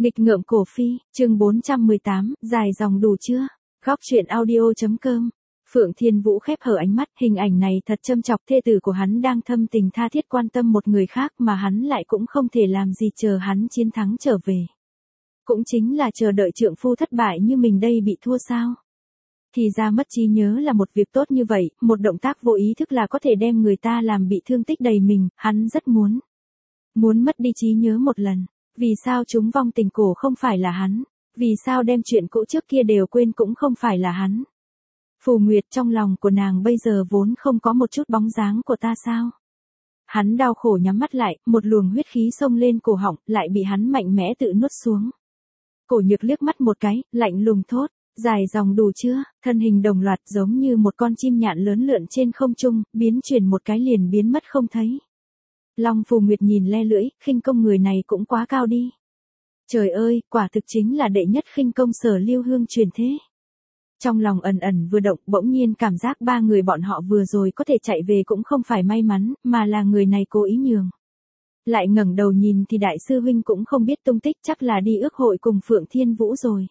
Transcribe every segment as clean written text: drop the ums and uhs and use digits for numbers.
Nghịch ngợm cổ phi, chương 418, dài dòng đủ chưa? Góc truyện audio.com. Phượng Thiên Vũ khép hờ ánh mắt, hình ảnh này thật châm chọc, thê tử của hắn đang thâm tình tha thiết quan tâm một người khác mà hắn lại cũng không thể làm gì chờ hắn chiến thắng trở về. Cũng chính là chờ đợi trượng phu thất bại như mình đây bị thua sao? Thì ra mất trí nhớ là một việc tốt như vậy, một động tác vô ý thức là có thể đem người ta làm bị thương tích đầy mình, hắn rất muốn mất đi trí nhớ một lần. Vì sao chúng vong tình cổ không phải là hắn? Vì sao đem chuyện cũ trước kia đều quên cũng không phải là hắn? Phù Nguyệt, trong lòng của nàng bây giờ vốn không có một chút bóng dáng của ta sao? Hắn đau khổ nhắm mắt lại, một luồng huyết khí xông lên cổ họng, lại bị hắn mạnh mẽ tự nuốt xuống. Cổ Nhược liếc mắt một cái, lạnh lùng thốt, dài dòng đủ chưa? Thân hình đồng loạt giống như một con chim nhạn lớn lượn trên không trung, biến chuyển một cái liền biến mất không thấy. Long Phù Nguyệt nhìn le lưỡi, khinh công người này cũng quá cao đi. Trời ơi, quả thực chính là đệ nhất khinh công Sở Lưu Hương truyền thế. Trong lòng ẩn ẩn vừa động, bỗng nhiên cảm giác ba người bọn họ vừa rồi có thể chạy về cũng không phải may mắn, mà là người này cố ý nhường. Lại ngẩng đầu nhìn thì đại sư huynh cũng không biết tung tích, chắc là đi ước hội cùng Phượng Thiên Vũ rồi.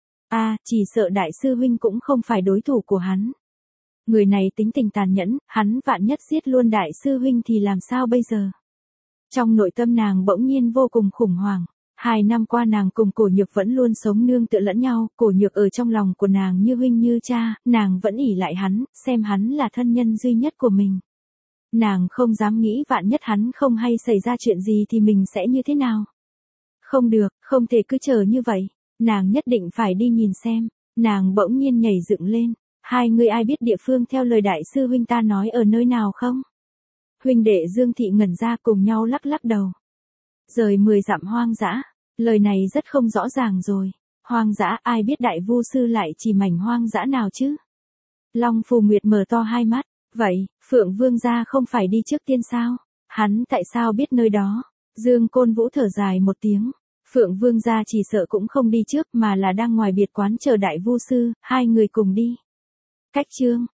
Chỉ sợ đại sư huynh cũng không phải đối thủ của hắn. Người này tính tình tàn nhẫn, hắn vạn nhất giết luôn đại sư huynh thì làm sao bây giờ? Trong nội tâm nàng bỗng nhiên vô cùng khủng hoảng. 2 năm qua nàng cùng Cổ Nhược vẫn luôn sống nương tựa lẫn nhau, Cổ Nhược ở trong lòng của nàng như huynh như cha, nàng vẫn ỷ lại hắn, xem hắn là thân nhân duy nhất của mình. Nàng không dám nghĩ vạn nhất hắn không hay xảy ra chuyện gì thì mình sẽ như thế nào. Không được, không thể cứ chờ như vậy, nàng nhất định phải đi nhìn xem. Nàng bỗng nhiên nhảy dựng lên. Hai người ai biết địa phương theo lời đại sư huynh ta nói ở nơi nào không? Huynh đệ Dương Thị ngẩn ra cùng nhau lắc lắc đầu. Rời 10 dặm hoang dã, lời này rất không rõ ràng rồi. Hoang dã, ai biết đại vu sư lại chỉ mảnh hoang dã nào chứ? Long Phù Nguyệt mở to hai mắt, vậy, Phượng Vương gia không phải đi trước tiên sao? Hắn tại sao biết nơi đó? Dương Côn Vũ thở dài một tiếng. Phượng Vương gia chỉ sợ cũng không đi trước mà là đang ngoài biệt quán chờ đại vu sư, hai người cùng đi. Cách chương